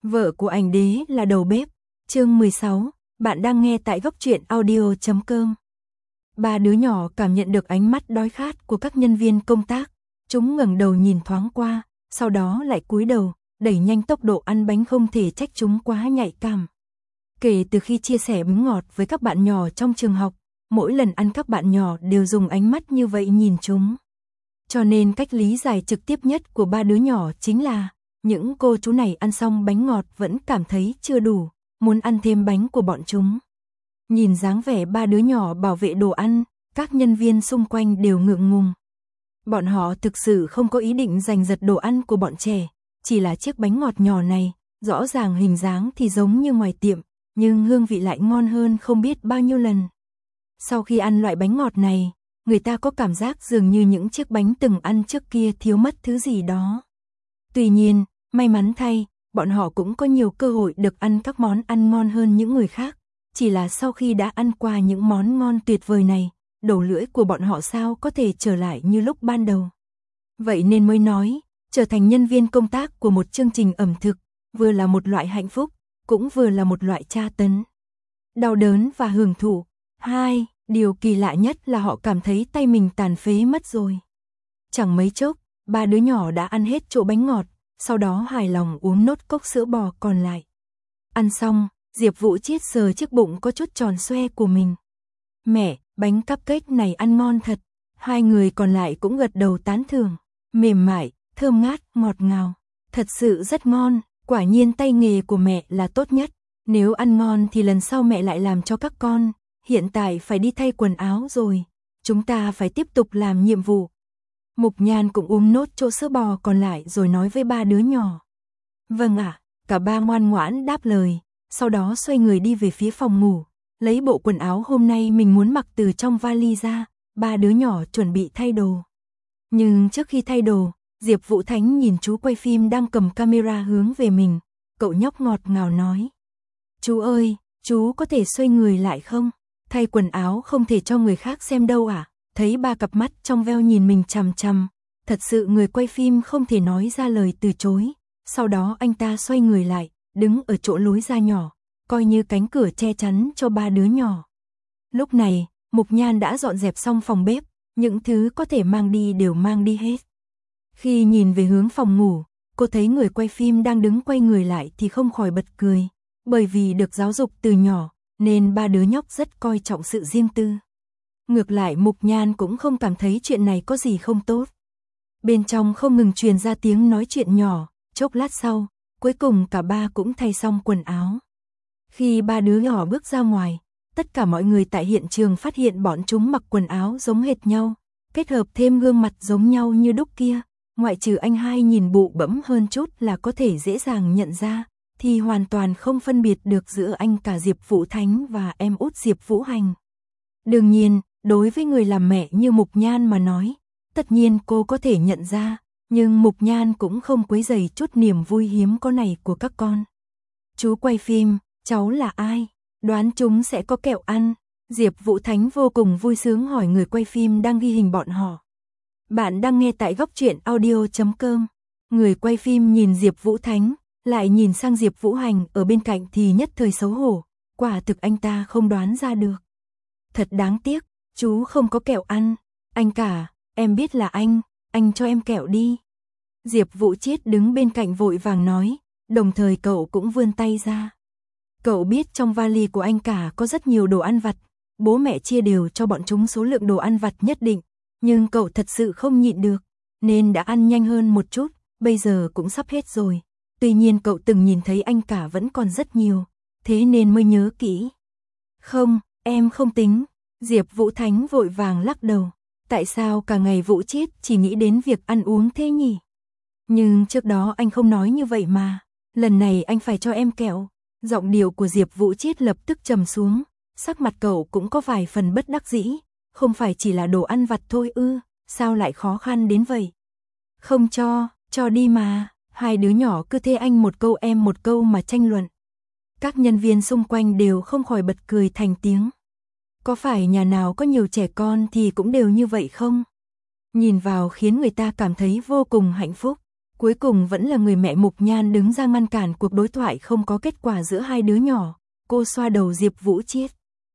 Vợ của ảnh đế là đầu bếp. Chương 16, bạn đang nghe tại góc truyện audio.com. Ba đứa nhỏ cảm nhận được ánh mắt đói khát của các nhân viên công tác. Chúng ngẩng đầu nhìn thoáng qua, sau đó lại cúi đầu, đẩy nhanh tốc độ ăn bánh, không thể trách chúng quá nhạy cảm. Kể từ khi chia sẻ bánh ngọt với các bạn nhỏ trong trường học, mỗi lần ăn các bạn nhỏ đều dùng ánh mắt như vậy nhìn chúng. Cho nên cách lý giải trực tiếp nhất của ba đứa nhỏ chính là những cô chú này ăn xong bánh ngọt vẫn cảm thấy chưa đủ, muốn ăn thêm bánh của bọn chúng. Nhìn dáng vẻ ba đứa nhỏ bảo vệ đồ ăn, các nhân viên xung quanh đều ngượng ngùng. Bọn họ thực sự không có ý định giành giật đồ ăn của bọn trẻ, chỉ là chiếc bánh ngọt nhỏ này, rõ ràng hình dáng thì giống như ngoài tiệm, nhưng hương vị lại ngon hơn không biết bao nhiêu lần. Sau khi ăn loại bánh ngọt này, người ta có cảm giác dường như những chiếc bánh từng ăn trước kia thiếu mất thứ gì đó. Tuy nhiên, may mắn thay, bọn họ cũng có nhiều cơ hội được ăn các món ăn ngon hơn những người khác. Chỉ là sau khi đã ăn qua những món ngon tuyệt vời này, đầu lưỡi của bọn họ sao có thể trở lại như lúc ban đầu. Vậy nên mới nói, trở thành nhân viên công tác của một chương trình ẩm thực, vừa là một loại hạnh phúc, cũng vừa là một loại tra tấn. Đau đớn và hưởng thụ. Hai, điều kỳ lạ nhất là họ cảm thấy tay mình tàn phế mất rồi. Chẳng mấy chốc, ba đứa nhỏ đã ăn hết chỗ bánh ngọt, sau đó hài lòng uống nốt cốc sữa bò còn lại. Ăn xong, Diệp Vũ Chiết sờ chiếc bụng có chút tròn xoe của mình. Mẹ, bánh cupcake này ăn ngon thật. Hai người còn lại cũng gật đầu tán thưởng. Mềm mại, thơm ngát, ngọt ngào. Thật sự rất ngon, quả nhiên tay nghề của mẹ là tốt nhất. Nếu ăn ngon thì lần sau mẹ lại làm cho các con. Hiện tại phải đi thay quần áo rồi. Chúng ta phải tiếp tục làm nhiệm vụ. Mục Nhan cũng uống nốt chỗ sữa bò còn lại rồi nói với ba đứa nhỏ. Vâng ạ, cả ba ngoan ngoãn đáp lời. Sau đó xoay người đi về phía phòng ngủ, lấy bộ quần áo hôm nay mình muốn mặc từ trong vali ra, ba đứa nhỏ chuẩn bị thay đồ. Nhưng trước khi thay đồ, Diệp Vũ Thánh nhìn chú quay phim đang cầm camera hướng về mình, cậu nhóc ngọt ngào nói. Chú ơi, chú có thể xoay người lại không? Thay quần áo không thể cho người khác xem đâu à? Thấy ba cặp mắt trong veo nhìn mình chằm chằm, thật sự người quay phim không thể nói ra lời từ chối. Sau đó anh ta xoay người lại, đứng ở chỗ lối ra nhỏ, coi như cánh cửa che chắn cho ba đứa nhỏ. Lúc này, Mục Nhan đã dọn dẹp xong phòng bếp, những thứ có thể mang đi đều mang đi hết. Khi nhìn về hướng phòng ngủ, cô thấy người quay phim đang đứng quay người lại thì không khỏi bật cười, bởi vì được giáo dục từ nhỏ, nên ba đứa nhóc rất coi trọng sự riêng tư. Ngược lại Mục Nhan cũng không cảm thấy chuyện này có gì không tốt. Bên trong không ngừng truyền ra tiếng nói chuyện nhỏ, chốc lát sau, cuối cùng cả ba cũng thay xong quần áo. Khi ba đứa nhỏ bước ra ngoài, tất cả mọi người tại hiện trường phát hiện bọn chúng mặc quần áo giống hệt nhau, kết hợp thêm gương mặt giống nhau như đúc kia, ngoại trừ anh hai nhìn bụ bẫm hơn chút là có thể dễ dàng nhận ra, thì hoàn toàn không phân biệt được giữa anh cả Diệp Vũ Thánh và em út Diệp Vũ Hành. Đương nhiên, đối với người làm mẹ như Mục Nhan mà nói, tất nhiên cô có thể nhận ra, nhưng Mục Nhan cũng không quấy rầy chút niềm vui hiếm có này của các con. Chú quay phim, cháu là ai? Đoán chúng sẽ có kẹo ăn. Diệp Vũ Thánh vô cùng vui sướng hỏi người quay phim đang ghi hình bọn họ. Bạn đang nghe tại góc truyện audio.com. Người quay phim nhìn Diệp Vũ Thánh, lại nhìn sang Diệp Vũ Hành ở bên cạnh thì nhất thời xấu hổ. Quả thực anh ta không đoán ra được. Thật đáng tiếc, chú không có kẹo ăn. Anh cả, em biết là anh cho em kẹo đi. Diệp Vũ Chiết đứng bên cạnh vội vàng nói, đồng thời cậu cũng vươn tay ra. Cậu biết trong vali của anh cả có rất nhiều đồ ăn vặt, bố mẹ chia đều cho bọn chúng số lượng đồ ăn vặt nhất định, nhưng cậu thật sự không nhịn được, nên đã ăn nhanh hơn một chút, bây giờ cũng sắp hết rồi. Tuy nhiên cậu từng nhìn thấy anh cả vẫn còn rất nhiều, thế nên mới nhớ kỹ. Không, em không tính. Diệp Vũ Thánh vội vàng lắc đầu. Tại sao cả ngày Vũ Chiết chỉ nghĩ đến việc ăn uống thế nhỉ? Nhưng trước đó anh không nói như vậy mà. Lần này anh phải cho em kẹo. Giọng điệu của Diệp Vũ Chiết lập tức trầm xuống. Sắc mặt cậu cũng có vài phần bất đắc dĩ. Không phải chỉ là đồ ăn vặt thôi ư? Sao lại khó khăn đến vậy? Không cho đi mà. Hai đứa nhỏ cứ thế anh một câu em một câu mà tranh luận. Các nhân viên xung quanh đều không khỏi bật cười thành tiếng. Có phải nhà nào có nhiều trẻ con thì cũng đều như vậy không? Nhìn vào khiến người ta cảm thấy vô cùng hạnh phúc. Cuối cùng vẫn là người mẹ Mục Nhan đứng ra ngăn cản cuộc đối thoại không có kết quả giữa hai đứa nhỏ. Cô xoa đầu Diệp Vũ Chiết.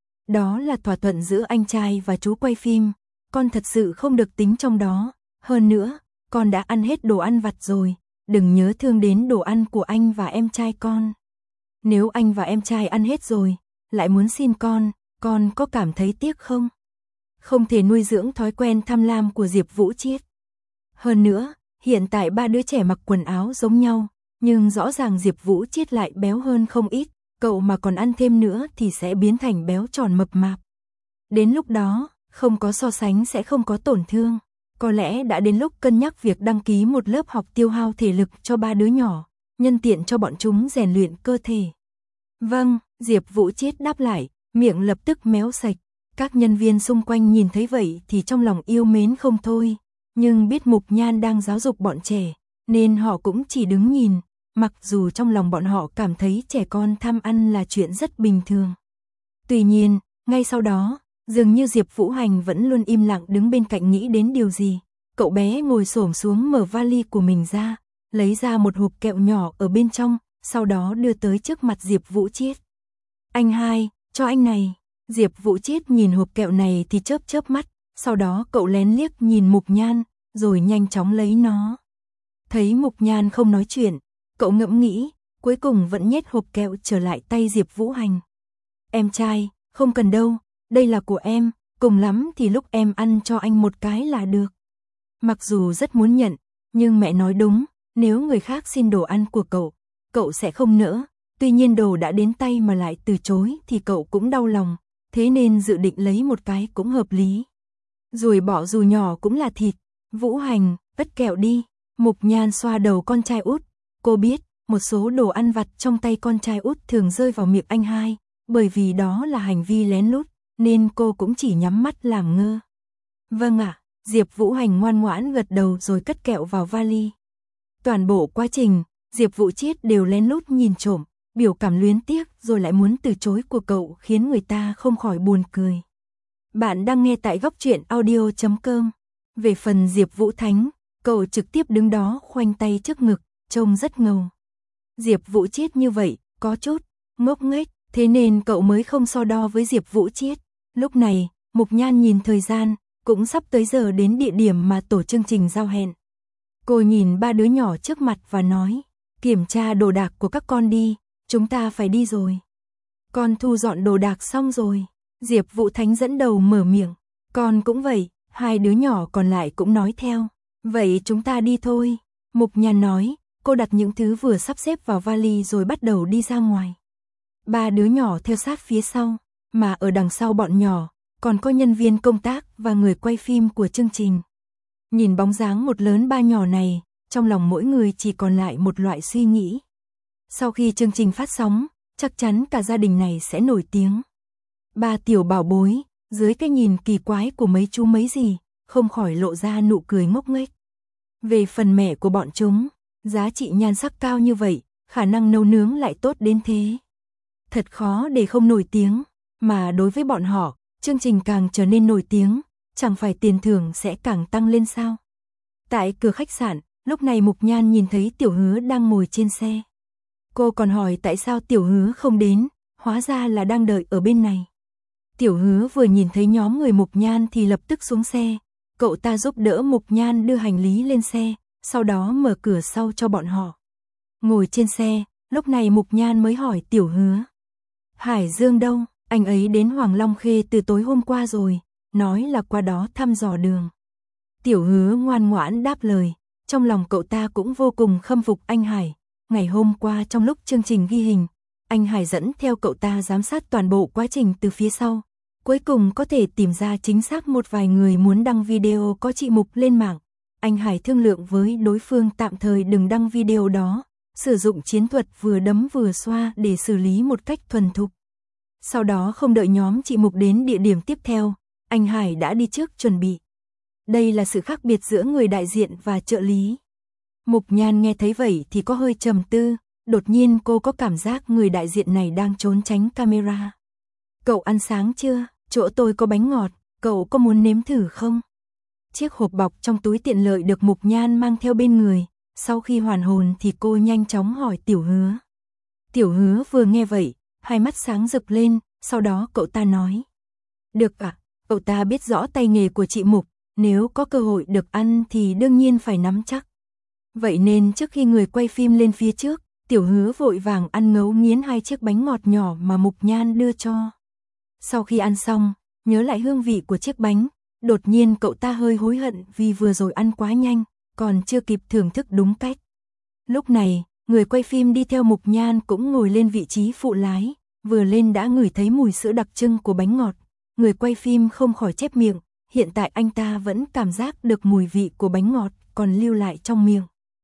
Đó là thỏa thuận giữa anh trai và chú quay phim, con thật sự không được tính trong đó. Hơn nữa, con đã ăn hết đồ ăn vặt rồi, đừng nhớ thương đến đồ ăn của anh và em trai con. Nếu anh và em trai ăn hết rồi, lại muốn xin con có cảm thấy tiếc không? Không thể nuôi dưỡng thói quen tham lam của Diệp Vũ Chiết. Hơn nữa, hiện tại ba đứa trẻ mặc quần áo giống nhau, nhưng rõ ràng Diệp Vũ Chiết lại béo hơn không ít, cậu mà còn ăn thêm nữa thì sẽ biến thành béo tròn mập mạp. Đến lúc đó, không có so sánh sẽ không có tổn thương. Có lẽ đã đến lúc cân nhắc việc đăng ký một lớp học tiêu hao thể lực cho ba đứa nhỏ, nhân tiện cho bọn chúng rèn luyện cơ thể. Vâng, Diệp Vũ Chiết đáp lại, miệng lập tức méo sạch. Các nhân viên xung quanh nhìn thấy vậy thì trong lòng yêu mến không thôi, nhưng biết Mục Nhan đang giáo dục bọn trẻ, nên họ cũng chỉ đứng nhìn, mặc dù trong lòng bọn họ cảm thấy trẻ con tham ăn là chuyện rất bình thường. Tuy nhiên, ngay sau đó, dường như Diệp Vũ Hành vẫn luôn im lặng đứng bên cạnh nghĩ đến điều gì. Cậu bé ngồi xổm xuống mở vali của mình ra, lấy ra một hộp kẹo nhỏ ở bên trong, sau đó đưa tới trước mặt Diệp Vũ Chiết. Anh hai, cho anh này. Diệp Vũ Chiết nhìn hộp kẹo này thì chớp chớp mắt, sau đó cậu lén liếc nhìn Mục Nhan, rồi nhanh chóng lấy nó. Thấy Mục Nhan không nói chuyện, cậu ngẫm nghĩ, cuối cùng vẫn nhét hộp kẹo trở lại tay Diệp Vũ Hành. Em trai, không cần đâu, đây là của em, cùng lắm thì lúc em ăn cho anh một cái là được. Mặc dù rất muốn nhận, nhưng mẹ nói đúng, nếu người khác xin đồ ăn của cậu sẽ không nỡ. Tuy nhiên đồ đã đến tay mà lại từ chối thì cậu cũng đau lòng, thế nên dự định lấy một cái cũng hợp lý. Ruồi bỏ dù nhỏ cũng là thịt. Vũ Hành, vất kẹo đi. Mục Nhan xoa đầu con trai út. Cô biết, một số đồ ăn vặt trong tay con trai út thường rơi vào miệng anh hai, bởi vì đó là hành vi lén lút, nên cô cũng chỉ nhắm mắt làm ngơ. Vâng ạ, Diệp Vũ Hành ngoan ngoãn gật đầu rồi cất kẹo vào vali. Toàn bộ quá trình, Diệp Vũ Chiết đều lén lút nhìn trộm, biểu cảm luyến tiếc rồi lại muốn từ chối của cậu khiến người ta không khỏi buồn cười. Bạn đang nghe tại góc truyện audio.com. Về phần Diệp Vũ Thánh, cậu trực tiếp đứng đó khoanh tay trước ngực, trông rất ngầu. Diệp Vũ Chiết như vậy, có chút ngốc nghếch, thế nên cậu mới không so đo với Diệp Vũ Chiết. Lúc này, Mục Nhan nhìn thời gian, cũng sắp tới giờ đến địa điểm mà tổ chương trình giao hẹn. Cô nhìn ba đứa nhỏ trước mặt và nói, kiểm tra đồ đạc của các con đi, chúng ta phải đi rồi. Con thu dọn đồ đạc xong rồi. Diệp Vũ Thánh dẫn đầu mở miệng. Con cũng vậy, hai đứa nhỏ còn lại cũng nói theo. Vậy chúng ta đi thôi. Mục Nhan nói, cô đặt những thứ vừa sắp xếp vào vali rồi bắt đầu đi ra ngoài. Ba đứa nhỏ theo sát phía sau, mà ở đằng sau bọn nhỏ, còn có nhân viên công tác và người quay phim của chương trình. Nhìn bóng dáng một lớn ba nhỏ này, trong lòng mỗi người chỉ còn lại một loại suy nghĩ. Sau khi chương trình phát sóng, chắc chắn cả gia đình này sẽ nổi tiếng. Ba tiểu bảo bối, dưới cái nhìn kỳ quái của mấy chú mấy gì, không khỏi lộ ra nụ cười ngốc nghếch. Về phần mẹ của bọn chúng, giá trị nhan sắc cao như vậy, khả năng nấu nướng lại tốt đến thế. Thật khó để không nổi tiếng, mà đối với bọn họ, chương trình càng trở nên nổi tiếng, chẳng phải tiền thưởng sẽ càng tăng lên sao. Tại cửa khách sạn, lúc này Mục Nhan nhìn thấy Tiểu Hứa đang ngồi trên xe. Cô còn hỏi tại sao Tiểu Hứa không đến, hóa ra là đang đợi ở bên này. Tiểu Hứa vừa nhìn thấy nhóm người Mục Nhan thì lập tức xuống xe. Cậu ta giúp đỡ Mục Nhan đưa hành lý lên xe, sau đó mở cửa sau cho bọn họ. Ngồi trên xe, lúc này Mục Nhan mới hỏi Tiểu Hứa. Hải Dương đâu? Anh ấy đến Hoàng Long Khê từ tối hôm qua rồi, nói là qua đó thăm dò đường. Tiểu Hứa ngoan ngoãn đáp lời, trong lòng cậu ta cũng vô cùng khâm phục anh Hải. Ngày hôm qua trong lúc chương trình ghi hình, anh Hải dẫn theo cậu ta giám sát toàn bộ quá trình từ phía sau. Cuối cùng có thể tìm ra chính xác một vài người muốn đăng video có chị Mục lên mạng. Anh Hải thương lượng với đối phương tạm thời đừng đăng video đó, sử dụng chiến thuật vừa đấm vừa xoa để xử lý một cách thuần thục. Sau đó không đợi nhóm chị Mục đến địa điểm tiếp theo, anh Hải đã đi trước chuẩn bị. Đây là sự khác biệt giữa người đại diện và trợ lý. Mục Nhan nghe thấy vậy thì có hơi trầm tư, đột nhiên cô có cảm giác người đại diện này đang trốn tránh camera. Cậu ăn sáng chưa? Chỗ tôi có bánh ngọt, cậu có muốn nếm thử không? Chiếc hộp bọc trong túi tiện lợi được Mục Nhan mang theo bên người, Sau khi hoàn hồn thì cô nhanh chóng hỏi Tiểu Hứa. Tiểu Hứa vừa nghe vậy, hai mắt sáng rực lên, sau đó cậu ta nói. Được ạ, cậu ta biết rõ tay nghề của chị Mục, nếu có cơ hội được ăn thì đương nhiên phải nắm chắc. Vậy nên trước khi người quay phim lên phía trước, Tiểu Hứa vội vàng ăn ngấu nghiến 2 chiếc bánh ngọt nhỏ mà Mục Nhan đưa cho. Sau khi ăn xong, nhớ lại hương vị của chiếc bánh, đột nhiên cậu ta hơi hối hận vì vừa rồi ăn quá nhanh, còn chưa kịp thưởng thức đúng cách. Lúc này, người quay phim đi theo Mục Nhan cũng ngồi lên vị trí phụ lái, vừa lên đã ngửi thấy mùi sữa đặc trưng của bánh ngọt. Người quay phim không khỏi chép miệng, hiện tại anh ta vẫn cảm giác được mùi vị của bánh ngọt còn lưu lại trong miệng.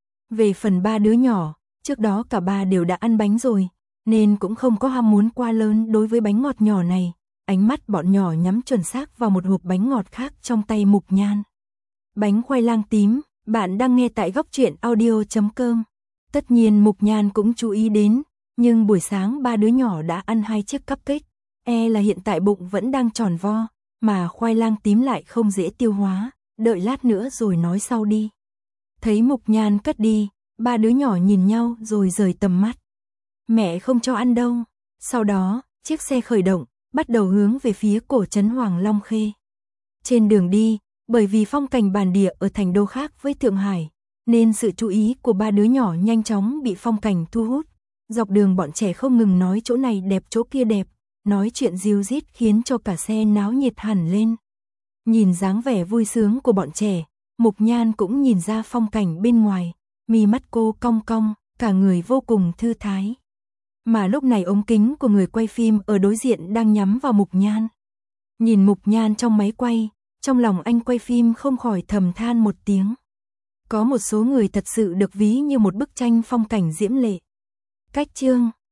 Về phần 3 đứa nhỏ, trước đó cả ba đều đã ăn bánh rồi, nên cũng không có ham muốn quá lớn đối với bánh ngọt nhỏ này. Ánh mắt bọn nhỏ nhắm chuẩn xác vào một hộp bánh ngọt khác trong tay Mục Nhan. Bánh khoai lang tím, bạn đang nghe tại Góc Truyện Audio.com. Tất nhiên Mục Nhan cũng chú ý đến, nhưng buổi sáng 3 đứa nhỏ đã ăn 2 chiếc cupcake, là hiện tại bụng vẫn đang tròn vo, mà khoai lang tím lại không dễ tiêu hóa, đợi lát nữa rồi nói sau đi. Thấy Mục Nhan cất đi, 3 đứa nhỏ nhìn nhau rồi rời tầm mắt. Mẹ không cho ăn đâu. Sau đó, chiếc xe khởi động, bắt đầu hướng về phía cổ trấn Hoàng Long Khê. Trên đường đi, bởi vì phong cảnh bản địa ở thành đô khác với Thượng Hải, nên sự chú ý của 3 đứa nhỏ nhanh chóng bị phong cảnh thu hút. Dọc đường bọn trẻ không ngừng nói chỗ này đẹp chỗ kia đẹp, nói chuyện ríu rít khiến cho cả xe náo nhiệt hẳn lên. Nhìn dáng vẻ vui sướng của bọn trẻ, Mục Nhan cũng nhìn ra phong cảnh bên ngoài, mi mắt cô cong cong, cả người vô cùng thư thái. Mà lúc này ống kính của người quay phim ở đối diện đang nhắm vào Mục Nhan. Nhìn Mục Nhan trong máy quay, trong lòng anh quay phim không khỏi thầm than một tiếng. Có một số người thật sự được ví như một bức tranh phong cảnh diễm lệ. Cách chương